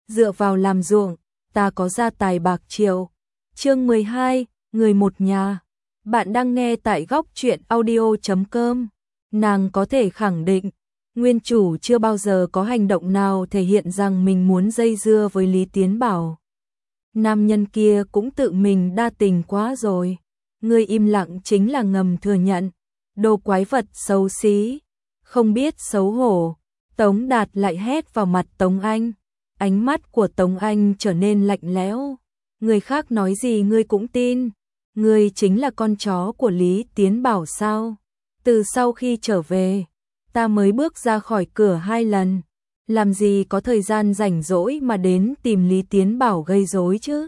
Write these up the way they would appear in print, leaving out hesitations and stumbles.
dựa vào làm ruộng, ta có gia tài bạc triệu. Chương 12, người một nhà. Bạn đang nghe tại góc truyện audio.com. Nàng có thể khẳng định, nguyên chủ chưa bao giờ có hành động nào thể hiện rằng mình muốn dây dưa với Lý Tiến Bảo. Nam nhân kia cũng tự mình đa tình quá rồi. Người im lặng chính là ngầm thừa nhận. Đồ quái vật xấu xí, không biết xấu hổ. Tống Đạt lại hét vào mặt Tống Anh. Ánh mắt của Tống Anh trở nên lạnh lẽo. Người khác nói gì ngươi cũng tin. Ngươi chính là con chó của Lý Tiến Bảo sao? Từ sau khi trở về, ta mới bước ra khỏi cửa 2 lần. Làm gì có thời gian rảnh rỗi mà đến tìm Lý Tiến Bảo gây rối chứ?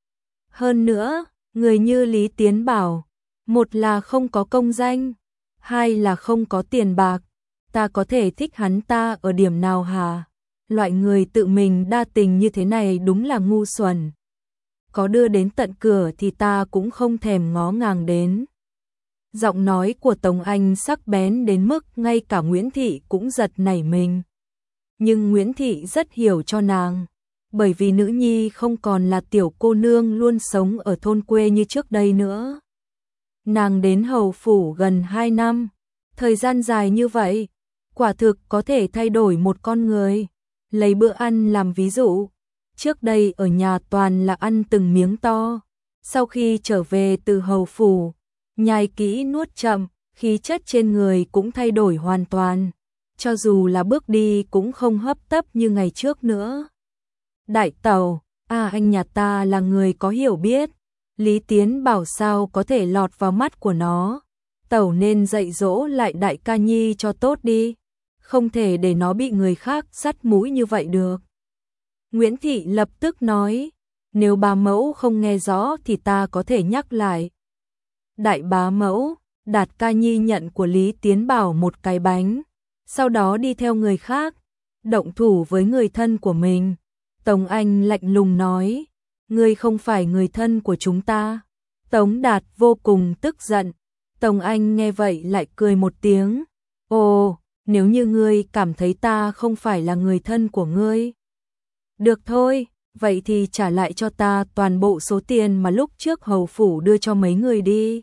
Hơn nữa, người như Lý Tiến Bảo, một là không có công danh, hai là không có tiền bạc. Ta có thể thích hắn ta ở điểm nào hả? Loại người tự mình đa tình như thế này đúng là ngu xuẩn. Có đưa đến tận cửa thì ta cũng không thèm ngó ngàng đến. Giọng nói của Tống Anh sắc bén đến mức ngay cả Nguyễn Thị cũng giật nảy mình. Nhưng Nguyễn Thị rất hiểu cho nàng, bởi vì nữ nhi không còn là tiểu cô nương luôn sống ở thôn quê như trước đây nữa. Nàng đến hầu phủ gần 2 năm, thời gian dài như vậy, quả thực có thể thay đổi một con người. Lấy bữa ăn làm ví dụ, trước đây ở nhà toàn là ăn từng miếng to, sau khi trở về từ hầu phủ, nhai kỹ nuốt chậm, khí chất trên người cũng thay đổi hoàn toàn, cho dù là bước đi cũng không hấp tấp như ngày trước nữa. Đại tẩu, anh nhà ta là người có hiểu biết, Lý Tiến Bảo sao có thể lọt vào mắt của nó, tẩu nên dạy dỗ lại đại ca nhi cho tốt đi, không thể để nó bị người khác dắt mũi như vậy được. Nguyễn Thị lập tức nói, nếu bá mẫu không nghe rõ thì ta có thể nhắc lại. Đại bá mẫu, Đạt ca nhi nhận của Lý Tiến Bảo một cái bánh, sau đó đi theo người khác, động thủ với người thân của mình. Tống Anh lạnh lùng nói, ngươi không phải người thân của chúng ta. Tống Đạt vô cùng tức giận. Tống Anh nghe vậy lại cười một tiếng. Ồ, nếu như ngươi cảm thấy ta không phải là người thân của ngươi. Được thôi, vậy thì trả lại cho ta toàn bộ số tiền mà lúc trước hầu phủ đưa cho mấy người đi.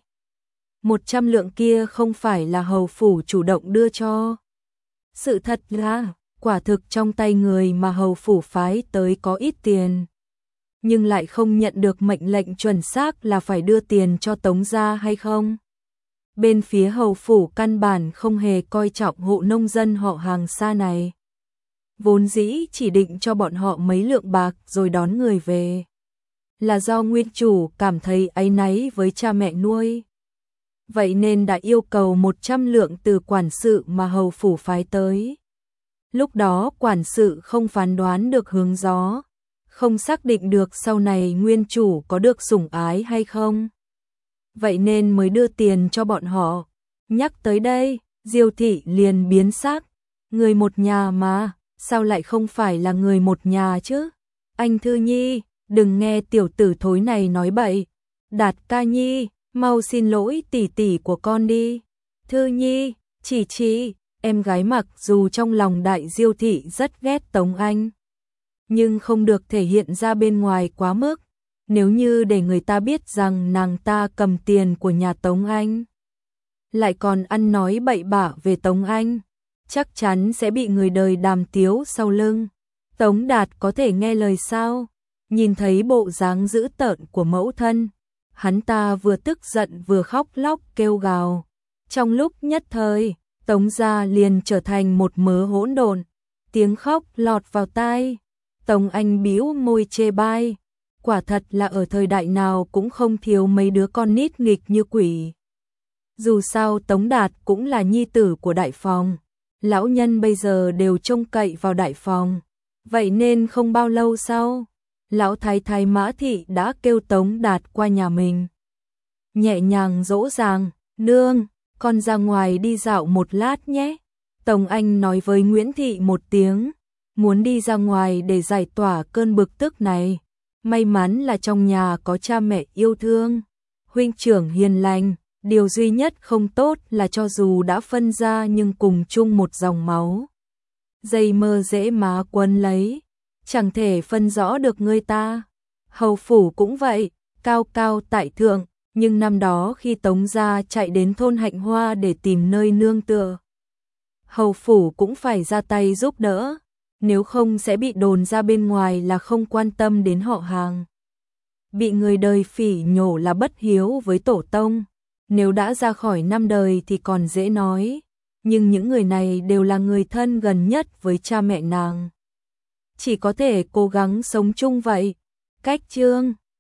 100 lượng kia không phải là hầu phủ chủ động đưa cho. Sự thật là, quả thực trong tay người mà hầu phủ phái tới có ít tiền. Nhưng lại không nhận được mệnh lệnh chuẩn xác là phải đưa tiền cho Tống gia hay không. Bên phía hầu phủ căn bản không hề coi trọng hộ nông dân họ hàng xa này. Vốn dĩ chỉ định cho bọn họ mấy lượng bạc rồi đón người về. Là do nguyên chủ cảm thấy áy náy với cha mẹ nuôi. Vậy nên đã yêu cầu 100 lượng từ quản sự mà hầu phủ phái tới. Lúc đó quản sự không phán đoán được hướng gió, không xác định được sau này nguyên chủ có được sủng ái hay không. Vậy nên mới đưa tiền cho bọn họ. Nhắc tới đây, Diêu thị liền biến sắc. Người một nhà mà, sao lại không phải là người một nhà chứ? Anh Thư Nhi, đừng nghe tiểu tử thối này nói bậy. Đạt ca nhi, mau xin lỗi tỷ tỷ của con đi. Thư Nhi, chỉ, em gái mặc dù trong lòng đại Diêu thị rất ghét Tống Anh, nhưng không được thể hiện ra bên ngoài quá mức. Nếu như để người ta biết rằng nàng ta cầm tiền của nhà Tống Anh, lại còn ăn nói bậy bạ về Tống Anh, chắc chắn sẽ bị người đời đàm tiếu sau lưng. Tống Đạt có thể nghe lời sao? Nhìn thấy bộ dáng dữ tợn của mẫu thân, hắn ta vừa tức giận vừa khóc lóc kêu gào. Trong lúc nhất thời, Tống gia liền trở thành một mớ hỗn độn, tiếng khóc lọt vào tai. Tống Anh bĩu môi chê bai, quả thật là ở thời đại nào cũng không thiếu mấy đứa con nít nghịch như quỷ. Dù sao Tống Đạt cũng là nhi tử của đại phòng, lão nhân bây giờ đều trông cậy vào đại phòng. Vậy nên không bao lâu sau, lão thái thái Mã Thị đã kêu Tống Đạt qua nhà mình. Nhẹ nhàng dỗ dàng, nương, con ra ngoài đi dạo một lát nhé. Tống Anh nói với Nguyễn Thị một tiếng, muốn đi ra ngoài để giải tỏa cơn bực tức này. May mắn là trong nhà có cha mẹ yêu thương, huynh trưởng hiền lành, điều duy nhất không tốt là cho dù đã phân ra nhưng cùng chung một dòng máu. Dây mơ dễ má quấn lấy. chẳng thể phân rõ được người ta. Hầu phủ cũng vậy, cao cao tại thượng, nhưng năm đó khi Tống gia chạy đến thôn Hạnh Hoa để tìm nơi nương tựa, hầu phủ cũng phải ra tay giúp đỡ, nếu không sẽ bị đồn ra bên ngoài là không quan tâm đến họ hàng. Bị người đời phỉ nhổ là bất hiếu với tổ tông, nếu đã ra khỏi năm đời thì còn dễ nói, nhưng những người này đều là người thân gần nhất với cha mẹ nàng. Chỉ có thể cố gắng sống chung vậy. Cách chương